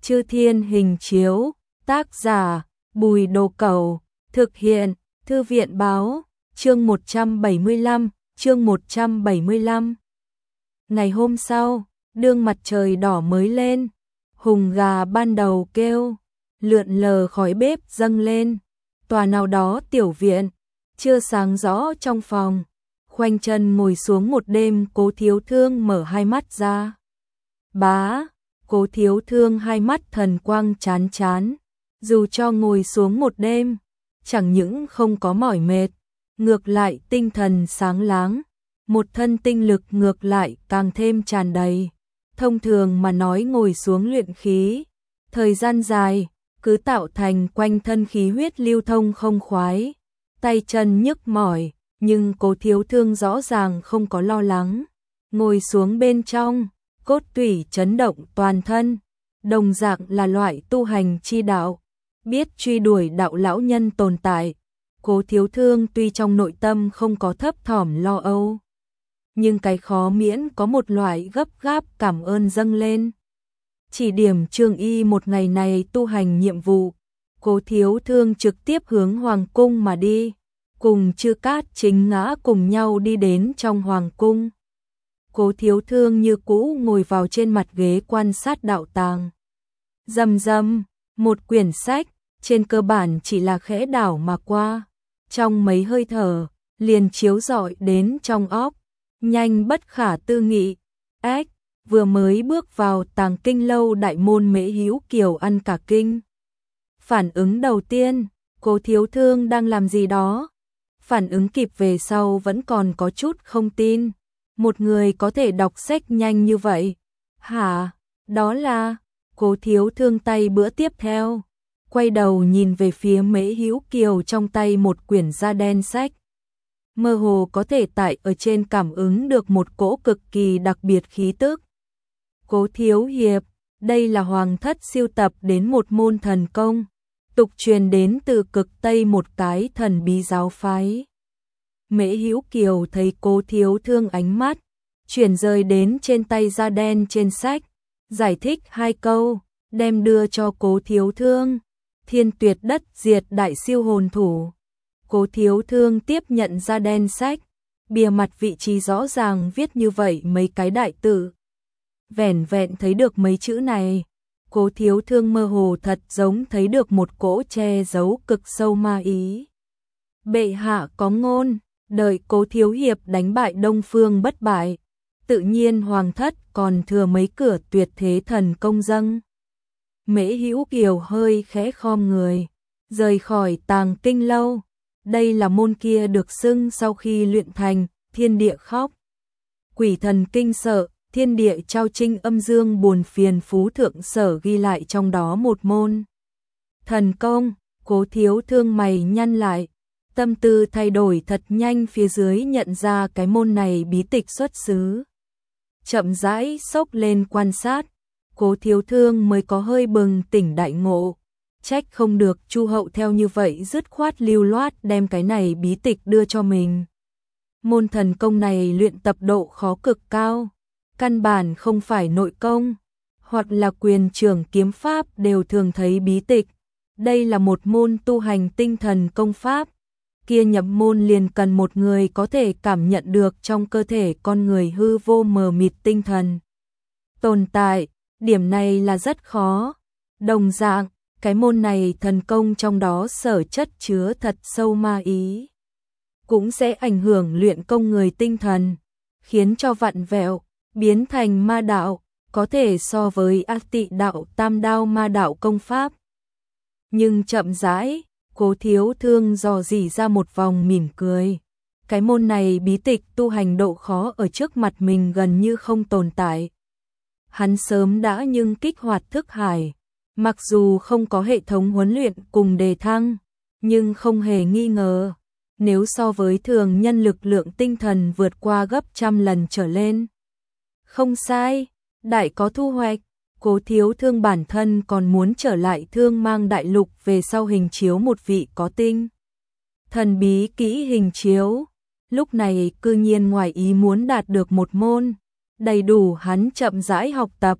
Chư Thiên Hình Chiếu, tác giả, Bùi Đồ Cẩu, thực hiện, Thư viện Báo, chương 175. Ngày hôm sau, đương mặt trời đỏ mới lên, hùng gà ban đầu kêu, lượn lờ khói bếp dâng lên, tòa nào đó tiểu viện, chưa sáng rõ trong phòng, khoanh chân ngồi xuống một đêm. Cố Thiếu Thương mở hai mắt ra. Bá, Cố Thiếu Thương hai mắt thần quang chán chán, dù cho ngồi xuống một đêm, chẳng những không có mỏi mệt, ngược lại tinh thần sáng láng, một thân tinh lực ngược lại càng thêm tràn đầy. Thông thường mà nói ngồi xuống luyện khí, thời gian dài, cứ tạo thành quanh thân khí huyết lưu thông không khoái, tay chân nhức mỏi, nhưng Cố Thiếu Thương rõ ràng không có lo lắng. Ngồi xuống bên trong, cốt tủy chấn động toàn thân, đồng dạng là loại tu hành chi đạo, biết truy đuổi đạo lão nhân tồn tại. Cố Thiếu Thương tuy trong nội tâm không có thấp thỏm lo âu, nhưng cái khó miễn có một loại gấp gáp cảm ơn dâng lên. Chỉ điểm Trường Y một ngày này tu hành nhiệm vụ, Cố Thiếu Thương trực tiếp hướng Hoàng Cung mà đi, cùng Chư Cát Chính Ngã cùng nhau đi đến trong Hoàng Cung. Cố Thiếu Thương như cũ ngồi vào trên mặt ghế quan sát đạo tàng. Rầm rầm, một quyển sách, trên cơ bản chỉ là khẽ đảo mà qua, trong mấy hơi thở, liền chiếu rọi đến trong óc, nhanh bất khả tư nghị. Ếch, vừa mới bước vào Tàng Kinh lâu đại môn Mễ Hữu Kiều ăn cả kinh. Phản ứng đầu tiên, Cố Thiếu Thương đang làm gì đó. Phản ứng kịp về sau vẫn còn có chút không tin. Một người có thể đọc sách nhanh như vậy. Hả? Đó là... Cố Thiếu Thương tay bữa tiếp theo, quay đầu nhìn về phía Mễ Hữu Kiều trong tay một quyển da đen sách. Mơ hồ có thể tại ở trên cảm ứng được một cỗ cực kỳ đặc biệt khí tức. Cố Thiếu Hiệp, đây là Hoàng thất siêu tập đến một môn thần công, tục truyền đến từ cực Tây một cái thần bí giáo phái. Mễ Hữu Kiều thấy Cố Thiếu Thương ánh mắt chuyển rời đến trên tay da đen trên sách, giải thích hai câu, đem đưa cho Cố Thiếu Thương. Thiên Tuyệt Đất Diệt Đại Siêu Hồn Thủ. Cố Thiếu Thương tiếp nhận da đen sách, bìa mặt vị trí rõ ràng viết như vậy mấy cái đại tự. Vẻn vẹn thấy được mấy chữ này, Cố Thiếu Thương mơ hồ thật giống thấy được một cỗ che giấu cực sâu ma ý. Bệ hạ có ngôn, đợi Cố Thiếu Hiệp đánh bại Đông Phương bất bại, tự nhiên Hoàng thất còn thừa mấy cửa tuyệt thế thần công dâng. Mễ Hữu Kiều hơi khẽ khom người, rời khỏi Tàng Kinh lâu. Đây là môn kia được xưng sau khi luyện thành, thiên địa khóc, quỷ thần kinh sợ, thiên địa trao trinh âm dương buồn phiền phú thượng sở ghi lại trong đó một môn thần công. Cố Thiếu Thương mày nhăn lại, tâm tư thay đổi thật nhanh, phía dưới nhận ra cái môn này bí tịch xuất xứ. Chậm rãi xốc lên quan sát, Cố Thiếu Thương mới có hơi bừng tỉnh đại ngộ. Trách không được Chu Hậu theo như vậy dứt khoát lưu loát đem cái này bí tịch đưa cho mình. Môn thần công này luyện tập độ khó cực cao, căn bản không phải nội công, hoặc là quyền trưởng kiếm pháp đều thường thấy bí tịch. Đây là một môn tu hành tinh thần công pháp, kia nhập môn liền cần một người có thể cảm nhận được trong cơ thể con người hư vô mờ mịt tinh thần tồn tại, điểm này là rất khó. Đồng dạng, cái môn này thần công trong đó sở chất chứa thật sâu ma ý, cũng sẽ ảnh hưởng luyện công người tinh thần, khiến cho vặn vẹo, biến thành ma đạo, có thể so với A Tị đạo Tam Đao ma đạo công pháp. Nhưng chậm rãi, Cố Thiếu Thương dò dỉ ra một vòng mỉm cười. Cái môn này bí tịch tu hành độ khó ở trước mặt mình gần như không tồn tại. Hắn sớm đã nhưng kích hoạt thức hải, mặc dù không có hệ thống huấn luyện cùng đề thăng, nhưng không hề nghi ngờ, nếu so với thường nhân lực lượng tinh thần vượt qua gấp trăm lần trở lên. Không sai, đại có thu hoạch. Cố Thiếu Thương bản thân còn muốn trở lại Thương Mang đại lục về sau hình chiếu một vị có tinh thần bí kỹ hình chiếu, lúc này cư nhiên ngoài ý muốn đạt được một môn, đầy đủ hắn chậm rãi học tập,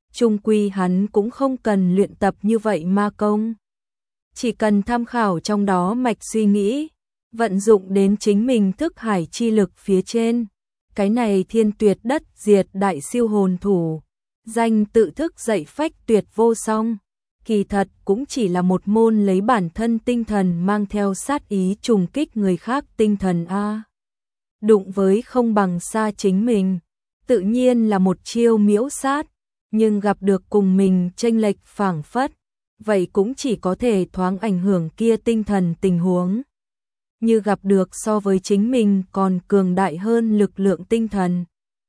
chung quy hắn cũng không cần luyện tập như vậy ma công. Chỉ cần tham khảo trong đó mạch suy nghĩ, vận dụng đến chính mình thức hải chi lực phía trên. Cái này thiên tuyệt đất diệt đại siêu hồn thủ, danh tự thức dậy phách tuyệt vô song, kỳ thật cũng chỉ là một môn lấy bản thân tinh thần mang theo sát ý trùng kích người khác tinh thần a. Đụng với không bằng xa chính mình, tự nhiên là một chiêu miễu sát, nhưng gặp được cùng mình chênh lệch phảng phất, vậy cũng chỉ có thể thoáng ảnh hưởng kia tinh thần tình huống. Như gặp được so với chính mình còn cường đại hơn lực lượng tinh thần,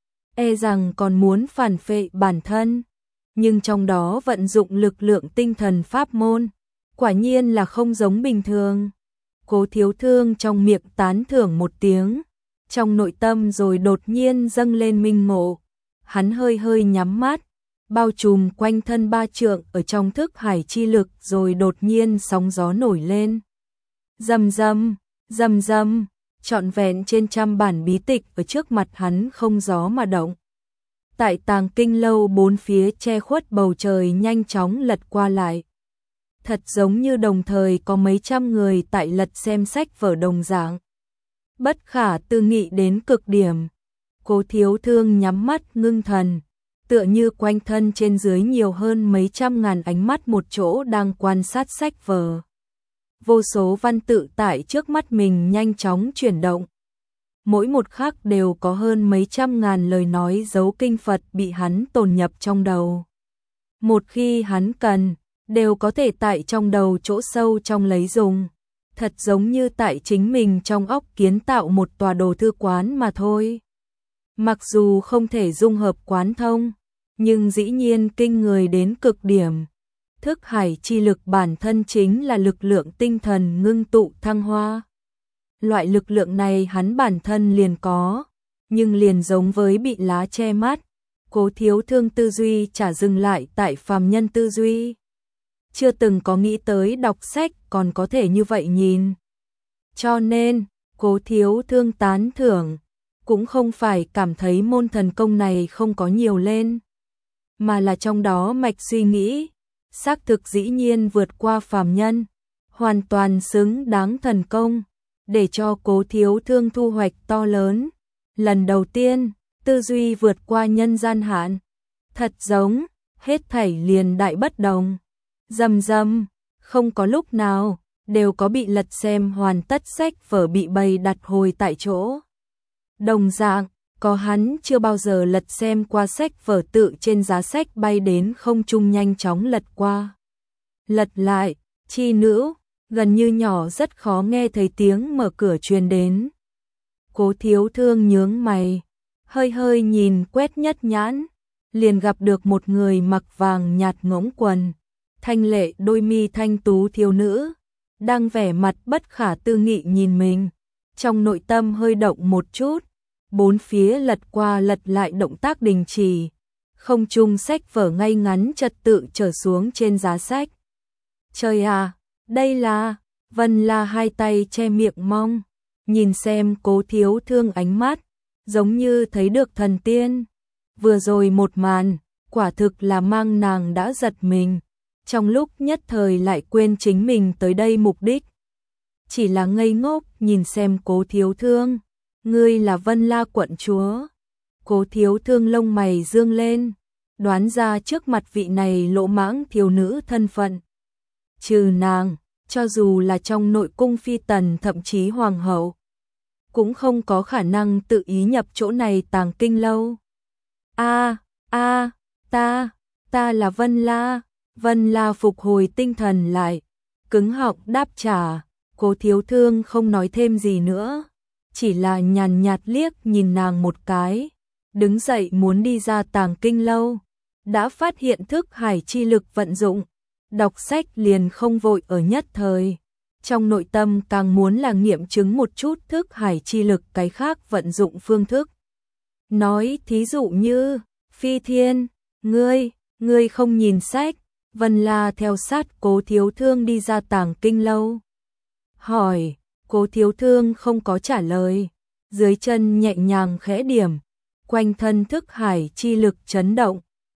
e rằng còn muốn phản phệ bản thân, nhưng trong đó vận dụng lực lượng tinh thần pháp môn, quả nhiên là không giống bình thường. Cố Thiếu Thương trong miệng tán thưởng một tiếng, trong nội tâm rồi đột nhiên dâng lên minh ngộ, hắn hơi hơi nhắm mắt, bao trùm quanh thân 3 trượng ở trong thức hải chi lực rồi đột nhiên sóng gió nổi lên. Rầm rầm, rầm rầm, trọn vẹn trên trăm bản bí tịch ở trước mặt hắn không gió mà động. Tại Tàng Kinh lâu bốn phía che khuất bầu trời nhanh chóng lật qua lại. Thật giống như đồng thời có mấy trăm người tại lật xem sách vở đồng dạng. Bất khả tư nghị đến cực điểm. Cố Thiếu Thương nhắm mắt ngưng thần, tựa như quanh thân trên dưới nhiều hơn mấy trăm ngàn ánh mắt một chỗ đang quan sát sách vở. Vô số văn tự tại trước mắt mình nhanh chóng chuyển động. Mỗi một khắc đều có hơn mấy trăm ngàn lời nói dấu kinh Phật bị hắn tồn nhập trong đầu. Một khi hắn cần, đều có thể tại trong đầu chỗ sâu trong lấy dùng. Thật giống như tại chính mình trong óc kiến tạo một tòa đồ thư quán mà thôi. Mặc dù không thể dung hợp quán thông, nhưng dĩ nhiên kinh người đến cực điểm. Thức hải chi lực bản thân chính là lực lượng tinh thần ngưng tụ thăng hoa. Loại lực lượng này hắn bản thân liền có, nhưng liền giống với bị lá che mắt, Cố Thiếu Thương tư duy chả dừng lại tại phàm nhân tư duy. Chưa từng có nghĩ tới đọc sách còn có thể như vậy nhìn. Cho nên, Cố Thiếu Thương tán thưởng, cũng không phải cảm thấy môn thần công này không có nhiều lên, mà là trong đó mạch suy nghĩ, xác thực dĩ nhiên vượt qua phàm nhân, hoàn toàn xứng đáng thần công, để cho Cố Thiếu Thương thu hoạch to lớn. Lần đầu tiên, tư duy vượt qua nhân gian hạn, thật giống, hết thảy liền đại bất đồng. Rầm rầm, không có lúc nào, đều có bị lật xem hoàn tất sách vở bị bày đặt hồi tại chỗ. Đồng dạng, có hắn chưa bao giờ lật xem qua sách vở tự trên giá sách bay đến không trung nhanh chóng lật qua. Lật lại, chi nữ, gần như nhỏ rất khó nghe thấy tiếng mở cửa truyền đến. Cố Thiếu Thương nhướng mày, hơi hơi nhìn quét nhất nhãn, liền gặp được một người mặc vàng nhạt ngỗng quần, thanh lệ đôi mi thanh tú thiếu nữ, đang vẻ mặt bất khả tư nghị nhìn mình, trong nội tâm hơi động một chút, bốn phía lật qua lật lại động tác đình chỉ, không trung sách vở ngay ngắn trật tự trở xuống trên giá sách. Trời à, đây là, Vân La hai tay che miệng mong, nhìn xem Cố Thiếu Thương ánh mắt, giống như thấy được thần tiên. Vừa rồi một màn, quả thực là mang nàng đã giật mình, trong lúc nhất thời lại quên chính mình tới đây mục đích. Chỉ là ngây ngốc nhìn xem Cố Thiếu Thương, ngươi là Vân La quận chúa. Cố Thiếu Thương lông mày dương lên, đoán ra trước mặt vị này lỗ mãng thiếu nữ thân phận. Trừ nàng, cho dù là trong nội cung phi tần thậm chí hoàng hậu, cũng không có khả năng tự ý nhập chỗ này Tàng Kinh lâu. Ta là Vân La. Vân La phục hồi tinh thần lại, cứng họng đáp trả. Cố Thiếu Thương không nói thêm gì nữa, chỉ là nhàn nhạt liếc nhìn nàng một cái, đứng dậy muốn đi ra Tàng Kinh lâu, đã phát hiện thức hải chi lực vận dụng, đọc sách liền không vội ở nhất thời, trong nội tâm càng muốn là nghiệm chứng một chút thức hải chi lực cái khác vận dụng phương thức. Nói thí dụ như, Phi Thiên, ngươi không nhìn sách. Vân La theo sát Cố Thiếu Thương đi ra Tàng Kinh lâu. Hỏi, Cố Thiếu Thương không có trả lời, dưới chân nhẹ nhàng khẽ điểm, quanh thân thức hải chi lực chấn động,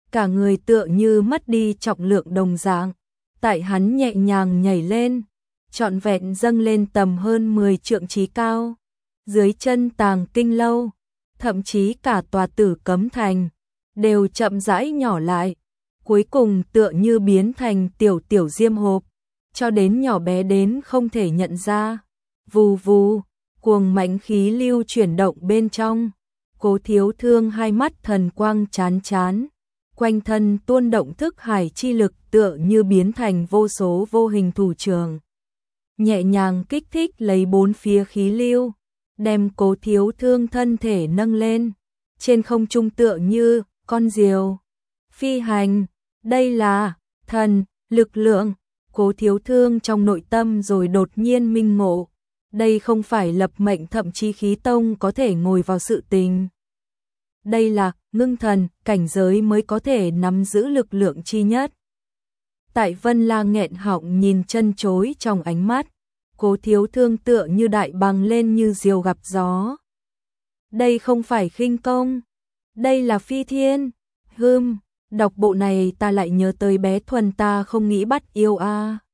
cả người tựa như mất đi trọng lượng đồng dạng. Tại hắn nhẹ nhàng nhảy lên, trọn vẹn dâng lên tầm hơn 10 trượng trí cao. Dưới chân Tàng Kinh Lâu, thậm chí cả tòa Tử Cấm Thành, đều chậm rãi nhỏ lại, cuối cùng tựa như biến thành tiểu tiểu diêm hộp, cho đến nhỏ bé đến không thể nhận ra. Vù vù, cuồng mãnh khí lưu chuyển động bên trong, Cố Thiếu Thương hai mắt thần quang chán chán, quanh thân tuôn động thức hải chi lực tựa như biến thành vô số vô hình thủ trường. Nhẹ nhàng kích thích lấy bốn phía khí lưu, đem Cố Thiếu Thương thân thể nâng lên, trên không trung tựa như con diều phi hành. Đây là thần lực lượng. Cố Thiếu Thương trong nội tâm rồi đột nhiên minh ngộ, đây không phải lập mệnh thậm chí khí tông có thể ngồi vào sự tình. Đây là ngưng thần cảnh giới mới có thể nắm giữ lực lượng chi nhất. Tại Vân La nghẹn họng nhìn chân chối trong ánh mắt, Cố Thiếu Thương tựa như đại bàng lên như diều gặp gió. Đây không phải khinh công, đây là phi thiên. Đọc bộ này ta lại nhớ tới bé Thuần ta không nghĩ bắt yêu a.